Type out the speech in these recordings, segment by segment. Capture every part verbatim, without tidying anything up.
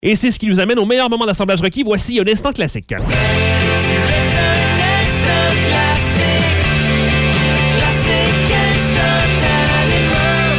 Et c'est ce qui nous amène au meilleur moment d'assemblage requis. Voici un instant classique. Tu es un instant classique. Classique instantanément.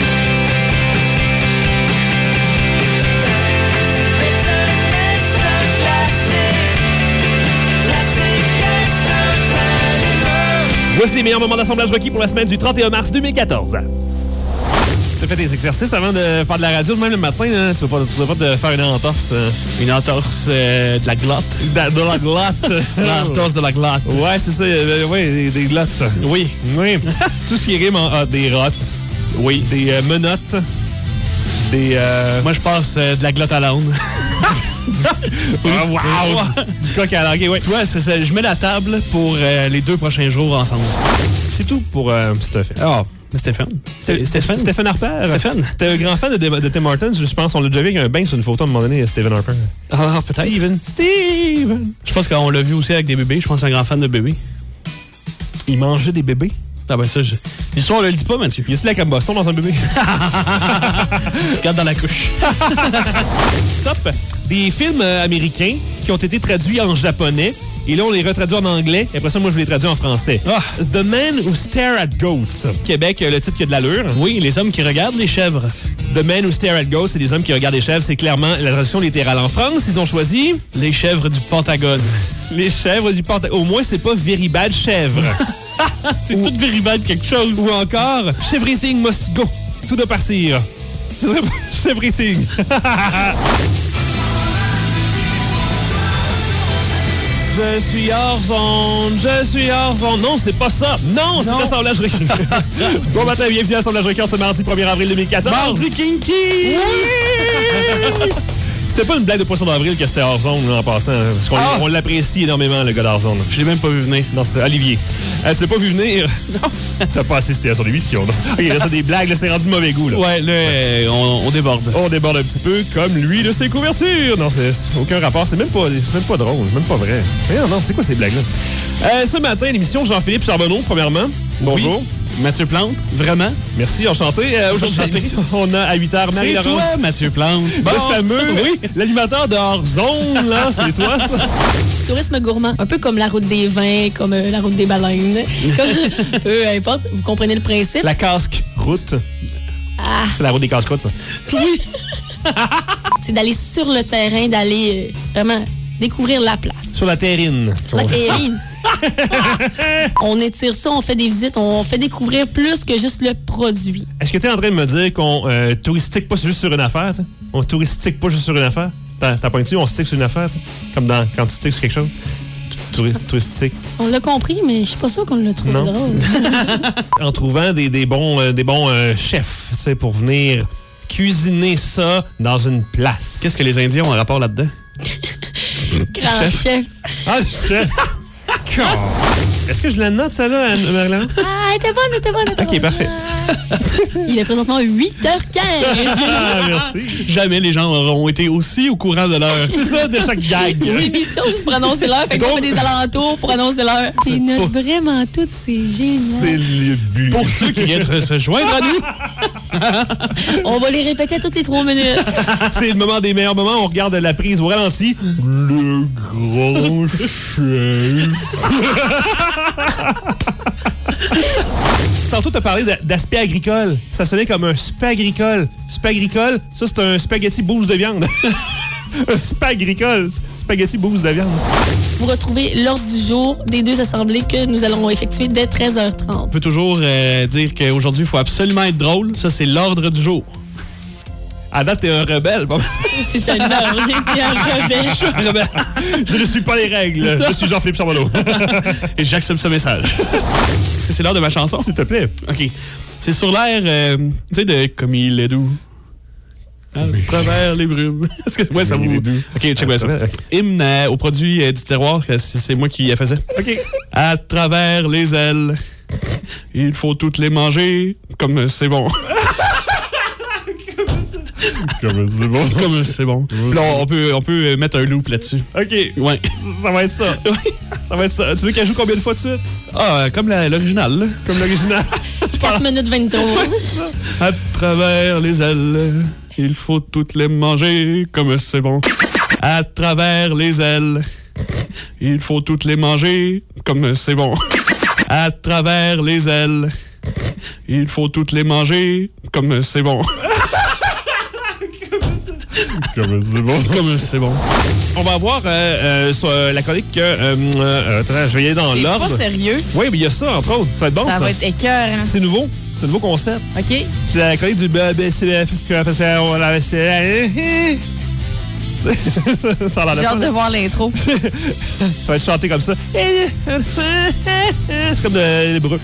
Tu es un instant classique. Classique instantanément. Voici les meilleurs moments d'assemblage requis pour la semaine du trente et un mars deux mille quatorze. Tu as fait tes exercices avant de faire de la radio, même le matin. Hein? Tu ne vas, vas pas te faire une entorse. Euh, une entorse euh, de la glotte. De, de la glotte. L'entorse de la glotte. Ouais, c'est ça. Euh, ouais, des, des glottes. Oui. Oui. Tout ce qui rime en ah, des rottes. Oui. Des euh, menottes. Des. Euh... Moi, je passe euh, de la glotte à l'âne. Oh, wow! Du coq à l'anguille, ouais. Tu vois, c'est ça. Je mets la table pour euh, les deux prochains jours ensemble. C'est tout pour euh, Stéphane. Ah, Stéphane. Stéphane. Stéphane Harper. Stéphane. T'es un grand fan de, de Tim Hortons, je pense. On l'a déjà vu avec un bain sur une photo à un moment donné, Stephen Harper. Ah, peut-être. Steven. Steven. Je pense qu'on l'a vu aussi avec des bébés. Je pense que c'est un grand fan de bébés. Il mangeait des bébés. Ah ben ça, je... l'histoire, on ne le dit pas, Mathieu. Y a-t-il la comme Boston dans un bébé? Regarde dans la couche. Top! Des films euh, américains qui ont été traduits en japonais. Et là, on les retraduit en anglais. Et après ça, moi, je les traduis en français. Ah. The Men Who Stare at Goats. Québec, le titre qui a de l'allure. Oui, les hommes qui regardent les chèvres. The Men Who Stare at Goats, c'est les hommes qui regardent les chèvres. C'est clairement la traduction littérale. En France, ils ont choisi... Les chèvres du Pentagone. Les chèvres du Pentagone. Au moins, c'est pas Very Bad Chèvre. C'est Ou... tout very bad quelque chose. Ou encore, Everything Must Go. Tout doit partir. Everything. Je suis hors zone, je suis hors zone. Non, c'est pas ça. Non, c'est l'assemblage requis. Bon matin, bienvenue à l'assemblage requis ce mardi premier avril deux mille quatorze. Mardi Kinky! Oui! C'était pas une blague de poisson d'avril que c'était hors zone là, en passant. Hein, parce qu'on ah. on l'apprécie énormément, le gars d'hors zone. Je l'ai même pas vu venir. Non, c'est Olivier. Euh, tu l'as pas vu venir? Non. T'as pas assisté à son émission. OK, là, c'est des blagues, là, c'est rendu de mauvais goût. Là. Ouais, là, euh, on, on déborde. On déborde un petit peu, comme lui de ses couvertures. Non, c'est aucun rapport. C'est même pas, c'est même pas drôle. C'est même pas vrai. Mais non, non, c'est quoi ces blagues-là? Euh, ce matin, l'émission Jean-Philippe Charbonneau, premièrement. Bonjour. Oui. Mathieu Plante, vraiment? Merci, enchanté. Euh, Aujourd'hui, on a à huit heures Marie-Laurence. C'est toi, Mathieu Plante. Bon, le fameux, oui, l'animateur de hors-zone, là, c'est toi, ça? Tourisme gourmand, un peu comme la route des vins, comme euh, la route des baleines. Comme, peu importe, vous comprenez le principe. La casque-route. Ah. C'est la route des casse-croûtes, ça. Oui. C'est d'aller sur le terrain, d'aller euh, vraiment découvrir la place. Sur la terrine. Sur la terrine. On étire ça, on fait des visites, on fait découvrir plus que juste le produit. Est-ce que tu es en train de me dire qu'on euh, touristique pas juste sur une affaire, t'sais? On touristique pas juste sur une affaire? T'as, t'as pas dessus, on stick sur une affaire, t'sais? Comme dans, quand tu sticks sur quelque chose? Touri- touristique. On l'a compris, mais je suis pas sûre qu'on l'a trouvé non. drôle. En trouvant des, des bons, euh, des bons euh, chefs, t'sais, pour venir cuisiner ça dans une place. Qu'est-ce que les Indiens ont un rapport là-dedans? Grand chef. chef. Ah, le chef! Est-ce que je la note, ça, là, Marie-Laurence? Ah, elle était bonne, elle était bonne, elle était OK, bonne. parfait. Il est présentement huit heures quinze. Ah, merci. Jamais les gens auront été aussi au courant de l'heure. C'est ça, de chaque gag. C'est une émission juste pour annoncer l'heure. Fait qu'on fait des alentours pour annoncer l'heure. Tu notes vraiment tout, c'est génial. C'est le but. Pour ceux qui viennent de se joindre à nous. On va les répéter toutes les trois minutes. C'est le moment des meilleurs moments. On regarde la prise au ralenti. Le grand chef. Tantôt, tu as parlé d'aspect agricole. Ça sonnait comme un super agricole. Super agricole, ça, c'est un spaghetti bouse de viande. Un super agricole, spaghetti bouse de viande. Vous retrouvez l'ordre du jour des deux assemblées que nous allons effectuer dès treize heures trente. On peut toujours euh, dire qu'aujourd'hui, il faut absolument être drôle. Ça, c'est l'ordre du jour. À date, t'es un rebelle. C'est un ordre, t'es un rebelle. Je suis un rebelle. Je ne suis pas les règles. Je suis Jean-Philippe Charbonneau. Et j'accepte ce message. Est-ce que c'est l'heure de ma chanson? S'il te plaît. OK. C'est sur l'air, euh, tu sais, de « Comme il est doux ». À travers les brumes. Est-ce que ouais, ça vous... OK, check bien ça. Okay. Hymne euh, au produit euh, du tiroir, c'est, c'est moi qui la faisais. OK. À travers les ailes, il faut toutes les manger, comme c'est bon. Comme c'est bon. Comme c'est bon. Là, on peut, on peut mettre un loop là-dessus. OK. Ouais. Ça va être ça. Ça va être ça. Tu veux qu'elle joue combien de fois de suite? Ah, comme la, l'original. Là. Comme l'original. quatre minutes vingt-trois. À travers les ailes, il faut toutes les manger, comme c'est bon. À travers les ailes, il faut toutes les manger, comme c'est bon. À travers les ailes, il faut toutes les manger, comme c'est bon. Comme c'est bon. Comme c'est bon. On va avoir euh, euh, sur euh, la chronique que... Euh, euh, attends, je vais y aller dans C'est l'ordre. pas sérieux. Oui, mais il y a ça, entre autres. Ça va être bon, ça. Ça va être écœurant. C'est nouveau. C'est un nouveau concept. OK? C'est la chronique du... B B C F S Q F S R O L A S C. Ça a l'air de J'ai fun. hâte de voir l'intro. Ça va être chanté comme ça. C'est comme de l'hébreu.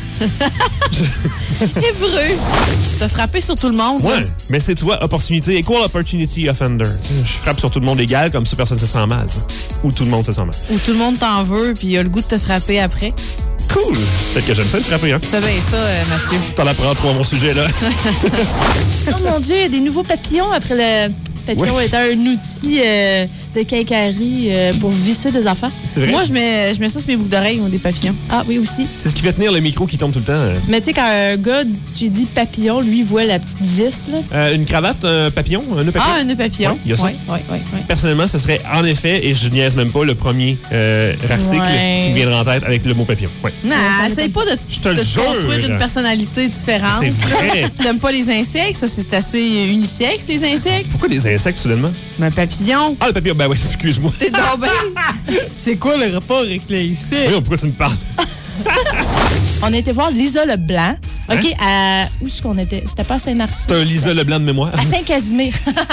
Hébreu. T'as frappé sur tout le monde. Ouais, là. mais c'est, tu vois, opportunité, equal opportunity offender. Tu sais, je frappe sur tout le monde égal, comme ça personne se sent mal. Tu sais. Ou tout le monde se sent mal. Où tout le monde t'en veut, puis il a le goût de te frapper après. Cool! Peut-être que j'aime ça le frapper, hein? Tu fais bien ça, euh, Mathieu. T'en apprends trop à mon sujet, là. Oh mon Dieu, il y a des nouveaux papillons après le... Papillon Ouais. était un outil euh, de quincaillerie euh, pour visser des affaires. C'est vrai? Moi, je mets, je mets ça sur mes boucles d'oreilles, ou des papillons. Ah oui, aussi. C'est ce qui fait tenir le micro qui tombe tout le temps. euh. Mais tu sais, quand un gars, tu dis papillon, lui, il voit la petite vis, là. Euh, une cravate, un papillon, un nœud papillon. Ah, un nœud papillon. Ouais, il y a ça. Oui, oui, oui. oui. Personnellement, ce serait en effet, et je niaise même pas, le premier euh, article Ouais. qui me viendrait en tête avec le mot papillon. Ouais. Non, ça essaye pas de, Je te de le te jure. construire une personnalité différente. C'est vrai. T'aimes pas les insectes? Ça, c'est assez unisexe, les insectes. Pourquoi des insectes, soudainement? Mais un papillon. Ah, le papillon, ben oui, excuse-moi. T'es donc bien. C'est quoi le rapport avec les insectes? Voyons, pourquoi tu me parles? On a été voir Lisa Leblanc. OK, à... Où est-ce qu'on était? C'était pas à Saint-Narcisse. C'est un Lisa Leblanc de mémoire. À Saint-Casimir.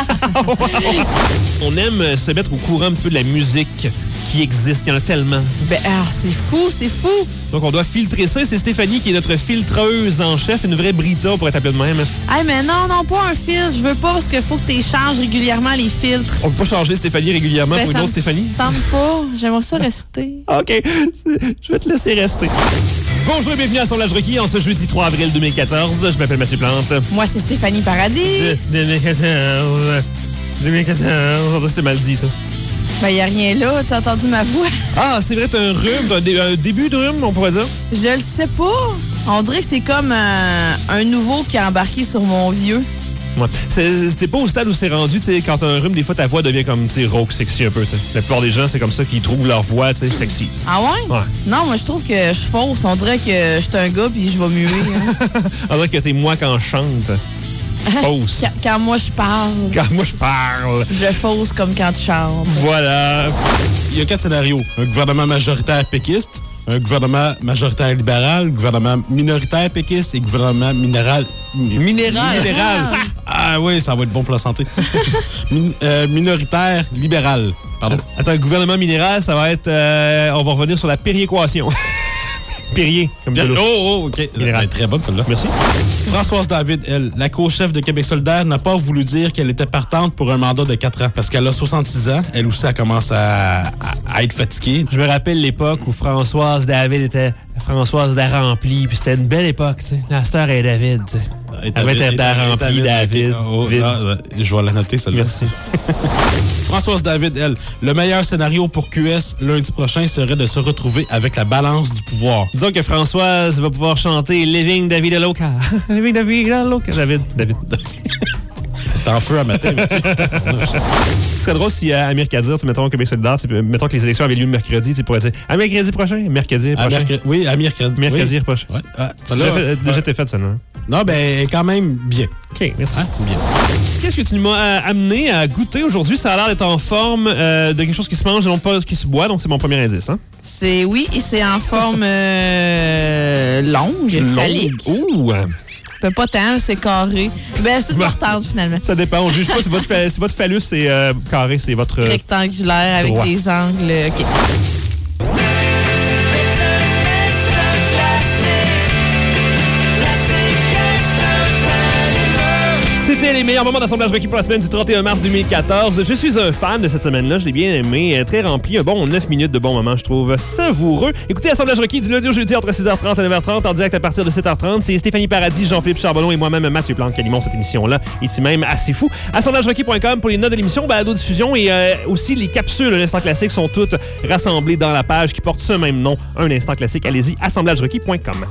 On aime se mettre au courant un petit peu de la musique qui existe. Il y en a tellement. Ben, alors, c'est fou, c'est fou. Donc, on doit filtrer ça. C'est Stéphanie qui est notre filtreuse en chef. Une vraie Brita, pour être appelée de même. Hey, mais non, non, pas un filtre. Je veux pas parce qu'il faut que tu changes régulièrement les filtres. On peut pas changer Stéphanie régulièrement Ben, pour une ça autre me Stéphanie? Tente pas. J'aimerais ça rester. OK. Je vais te laisser rester. Bonjour et bienvenue à Sondage Requis en ce jeudi trois avril deux mille quatorze. Je m'appelle Mathieu Plante. Moi, c'est Stéphanie Paradis. deux mille quatorze. deux mille quatorze. C'était mal dit, ça. Ben, y a rien là. Tu as entendu ma voix? Ah, c'est vrai, t'as un rhume, t'as un, dé- un début de rhume, on pourrait dire. Je le sais pas. On dirait que c'est comme euh, un nouveau qui a embarqué sur mon vieux. Ouais. C'est- C'était pas au stade où c'est rendu, tu sais, quand t'as un rhume, des fois ta voix devient comme, tu sais, rauque, sexy un peu, tu sais. La plupart des gens, c'est comme ça qu'ils trouvent leur voix, tu sais, sexy. tu sais. Ah ouais? Ouais. Non, moi, je trouve que je suis fausse. On dirait que je suis un gars puis je vais muer. hein. On dirait que t'es moi quand je chante. Fausse. quand, quand moi, je parle, Quand moi je parle. je fausse comme quand tu chantes. Voilà. Il y a quatre scénarios. Un gouvernement majoritaire péquiste, un gouvernement majoritaire libéral, gouvernement minoritaire péquiste et gouvernement minéral... Minéral. Minéral. Ah oui, ça va être bon pour la santé. Min- euh, minoritaire libéral. Pardon. Attends, le gouvernement minéral, ça va être... euh, on va revenir sur la péréquation. Périer, comme de Bien- l'eau. Oh, oh, OK. Minéral. Elle est très bonne, celle-là. Merci. Françoise David, elle, la co-chef de Québec solidaire, n'a pas voulu dire qu'elle était partante pour un mandat de quatre ans parce qu'elle a soixante-six ans. Elle aussi, elle commence à, à- à être fatiguée. Je me rappelle l'époque où Françoise David était Françoise Darrempli, puis c'était une belle époque, tu sais. La sœur est David, tu sais. Elle va être Darrempli, David. Oh, Vide. non, ouais, je vais la noter, celle-là. Merci. Françoise David, elle, le meilleur scénario pour Q S lundi prochain serait de se retrouver avec la balance du pouvoir. Disons que Françoise va pouvoir chanter Living David Loca. Living David Loca. David, David. T'es en feu à matin, mais tu Ce serait drôle si euh, Amir Kadir, tu sais, mettons, Québec solidaire, tu sais, mettons que les élections avaient lieu le mercredi, tu pourrais dire à mercredi prochain, mercredi À prochain. mercredi- Oui, à mercredi. Mercredi oui. prochain. Ouais. Ah, Ça a celle-là, déjà, fait- déjà ouais. été fait, ça, non? Non, ben, quand même bien. OK, merci. Hein? Bien. Qu'est-ce que tu m'as euh, amené à goûter aujourd'hui? Ça a l'air d'être en forme euh, de quelque chose qui se mange et non pas qui se boit, donc c'est mon premier indice. Hein? C'est oui, et c'est en forme euh, longue, phallique. Ouh! euh, Peut pas tant, là, c'est carré. Ben, c'est une Bah. portante, finalement. Ça dépend. On juge pas si votre, pha- si votre phallus est euh, carré, c'est votre... euh, Rectangulaire avec droit. des angles. OK. C'était les meilleurs moments d'assemblage requis pour la semaine du trente et un mars deux mille quatorze. Je suis un fan de cette semaine-là. Je l'ai bien aimé. Très rempli. Un bon neuf minutes de bons moments, je trouve. Savoureux. Écoutez Assemblage requis du lundi au jeudi entre six heures trente et neuf heures trente en direct à partir de sept heures trente. C'est Stéphanie Paradis, Jean-Philippe Charbonneau et moi-même Mathieu Plante qui animons cette émission-là. Ici même, assez fou. assemblage requis point com pour les notes de l'émission, balado-diffusion et euh, aussi les capsules de l'Instant Classique sont toutes rassemblées dans la page qui porte ce même nom, un Instant Classique. Allez-y, assemblage requis point com.